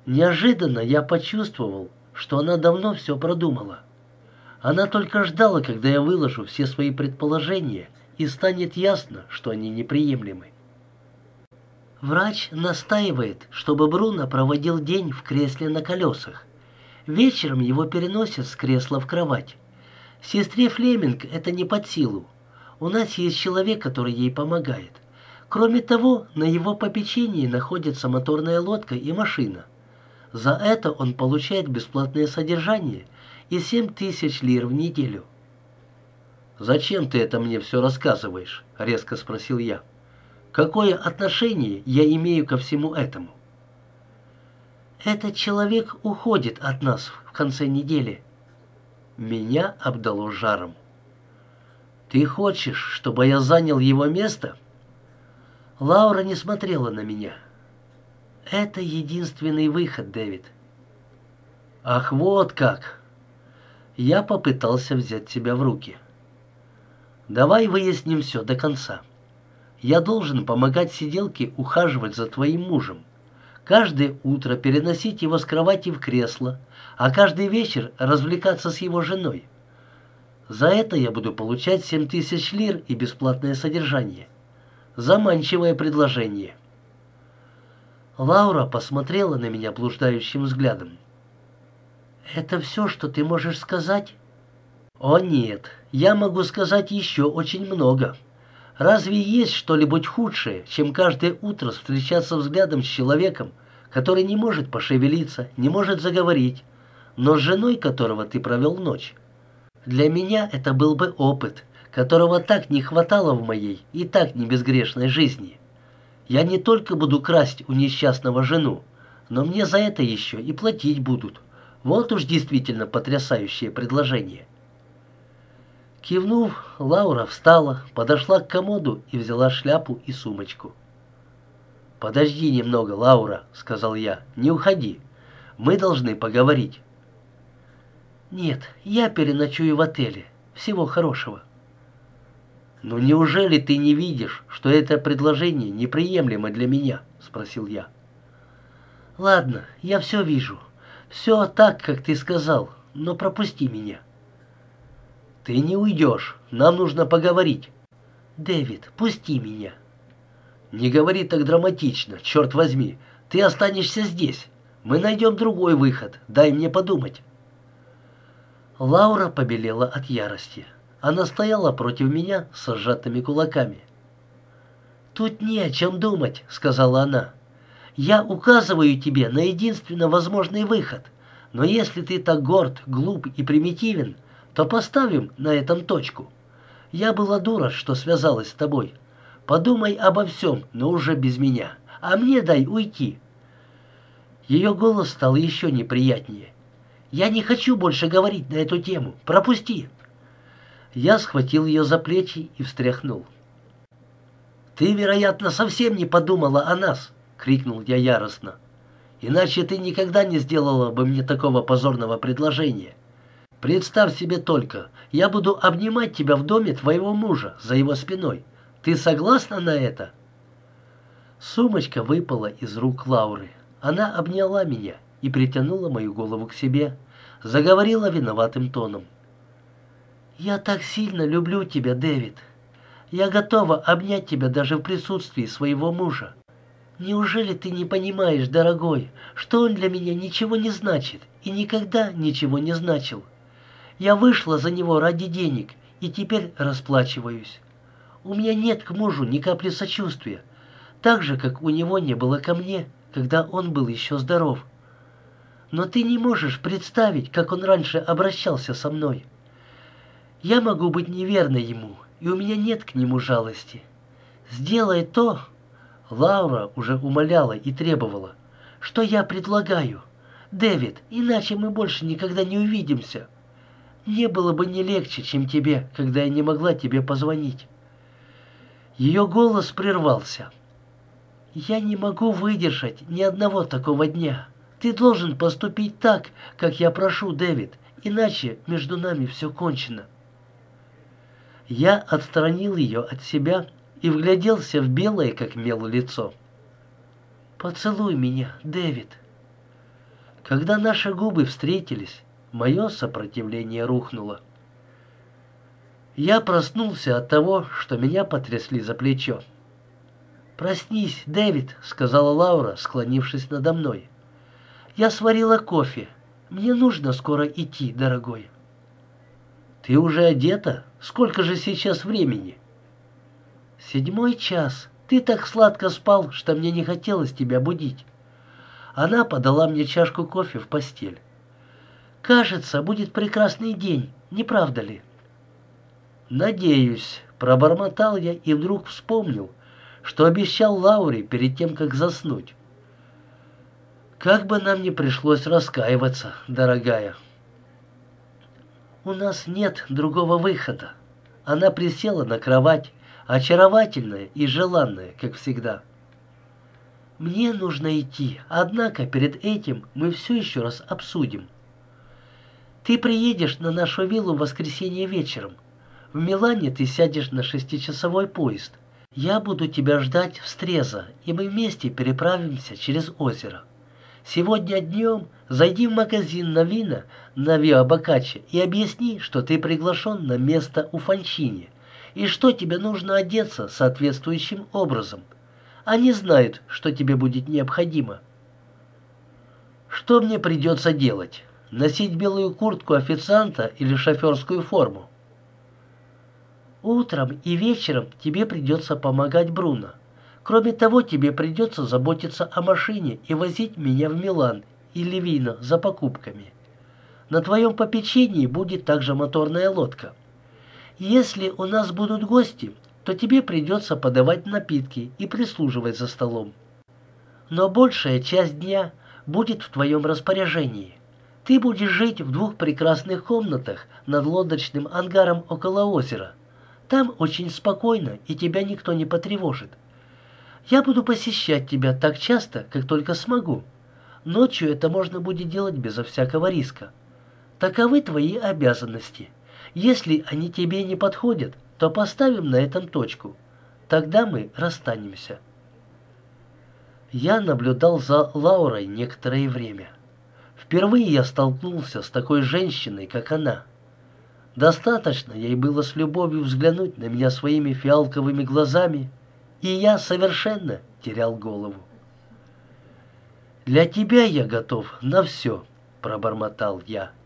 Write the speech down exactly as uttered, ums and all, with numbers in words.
Неожиданно я почувствовал, что она давно все продумала. Она только ждала, когда я выложу все свои предположения, и станет ясно, что они неприемлемы. Врач настаивает, чтобы Бруно проводил день в кресле на колесах. Вечером его переносят с кресла в кровать. Сестре Флеминг это не под силу. У нас есть человек, который ей помогает. Кроме того, на его попечении находится моторная лодка и машина. За это он получает бесплатное содержание и семь тысяч лир в неделю. «Зачем ты это мне все рассказываешь?» — резко спросил я. «Какое отношение я имею ко всему этому?» «Этот человек уходит от нас в конце недели». Меня обдало жаром. «Ты хочешь, чтобы я занял его место?» Лаура не смотрела на меня. «Это единственный выход, Дэвид». «Ах, вот как!» Я попытался взять себя в руки. «Давай выясним все до конца. Я должен помогать сиделке ухаживать за твоим мужем. Каждое утро переносить его с кровати в кресло, а каждый вечер развлекаться с его женой. За это я буду получать семь тысяч лир и бесплатное содержание. Заманчивое предложение». Лаура посмотрела на меня блуждающим взглядом. «Это все, что ты можешь сказать?» «О нет, я могу сказать еще очень много. Разве есть что-нибудь худшее, чем каждое утро встречаться взглядом с человеком, который не может пошевелиться, не может заговорить, но с женой которого ты провел ночь? Для меня это был бы опыт, которого так не хватало в моей и так не безгрешной жизни. Я не только буду красть у несчастного жену, но мне за это еще и платить будут. Вот уж действительно потрясающее предложение». Кивнув, Лаура встала, подошла к комоду и взяла шляпу и сумочку. «Подожди немного, Лаура», — сказал я, — «не уходи. Мы должны поговорить». «Нет, я переночую в отеле. Всего хорошего». «Ну неужели ты не видишь, что это предложение неприемлемо для меня?» — спросил я. «Ладно, я все вижу. Все так, как ты сказал, но пропусти меня». «Ты не уйдешь. Нам нужно поговорить». «Дэвид, пусти меня». «Не говори так драматично, черт возьми. Ты останешься здесь. Мы найдем другой выход. Дай мне подумать». Лаура побелела от ярости. Она стояла против меня с сжатыми кулаками. «Тут не о чем думать», — сказала она. «Я указываю тебе на единственно возможный выход. Но если ты так горд, глуп и примитивен, то поставим на этом точку. Я была дура, что связалась с тобой. Подумай обо всем, но уже без меня. А мне дай уйти». Ее голос стал еще неприятнее. «Я не хочу больше говорить на эту тему. Пропусти». Я схватил ее за плечи и встряхнул. «Ты, вероятно, совсем не подумала о нас», — крикнул я яростно. «Иначе ты никогда не сделала бы мне такого позорного предложения. Представь себе только, я буду обнимать тебя в доме твоего мужа за его спиной. Ты согласна на это?» Сумочка выпала из рук Лауры. Она обняла меня и притянула мою голову к себе, заговорила виноватым тоном. «Я так сильно люблю тебя, Дэвид. Я готова обнять тебя даже в присутствии своего мужа. Неужели ты не понимаешь, дорогой, что он для меня ничего не значит и никогда ничего не значил? Я вышла за него ради денег и теперь расплачиваюсь. У меня нет к мужу ни капли сочувствия, так же, как у него не было ко мне, когда он был еще здоров. Но ты не можешь представить, как он раньше обращался со мной. Я могу быть неверной ему, и у меня нет к нему жалости. Сделай то, Лаура уже умоляла и требовала, что я предлагаю. Дэвид, иначе мы больше никогда не увидимся. Мне было бы не легче, чем тебе, когда я не могла тебе позвонить». Ее голос прервался. «Я не могу выдержать ни одного такого дня. Ты должен поступить так, как я прошу, Дэвид, иначе между нами все кончено». Я отстранил ее от себя и вгляделся в белое, как мел, лицо. «Поцелуй меня, Дэвид». Когда наши губы встретились, мое сопротивление рухнуло. Я проснулся от того, что меня потрясли за плечо. «Проснись, Дэвид», — сказала Лаура, склонившись надо мной. «Я сварила кофе. Мне нужно скоро идти, дорогой». «Ты уже одета? Сколько же сейчас времени?» «Седьмой час. Ты так сладко спал, что мне не хотелось тебя будить». Она подала мне чашку кофе в постель. «Кажется, будет прекрасный день, не правда ли?» «Надеюсь», — пробормотал я и вдруг вспомнил, что обещал Лауре перед тем, как заснуть. «Как бы нам ни пришлось раскаиваться, дорогая». «У нас нет другого выхода». Она присела на кровать, очаровательная и желанная, как всегда. «Мне нужно идти, однако перед этим мы все еще раз обсудим. Ты приедешь на нашу виллу в воскресенье вечером. В Милане ты сядешь на шестичасовой поезд. Я буду тебя ждать в Стреза, и мы вместе переправимся через озеро. Сегодня днем зайди в магазин на вина на Виа Боккаччо и объясни, что ты приглашен на место у Фончини, и что тебе нужно одеться соответствующим образом. Они знают, что тебе будет необходимо». «Что мне придется делать? Носить белую куртку официанта или шоферскую форму?» «Утром и вечером тебе придется помогать Бруно. Кроме того, тебе придется заботиться о машине и возить меня в Милан или Вино за покупками. На твоем попечении будет также моторная лодка. Если у нас будут гости, то тебе придется подавать напитки и прислуживать за столом. Но большая часть дня будет в твоем распоряжении. Ты будешь жить в двух прекрасных комнатах над лодочным ангаром около озера. Там очень спокойно, и тебя никто не потревожит. Я буду посещать тебя так часто, как только смогу. Ночью это можно будет делать безо всякого риска. Таковы твои обязанности. Если они тебе не подходят, то поставим на этом точку. Тогда мы расстанемся». Я наблюдал за Лаурой некоторое время. Впервые я столкнулся с такой женщиной, как она. Достаточно ей было с любовью взглянуть на меня своими фиалковыми глазами, и я совершенно терял голову. «Для тебя я готов на все», — пробормотал я.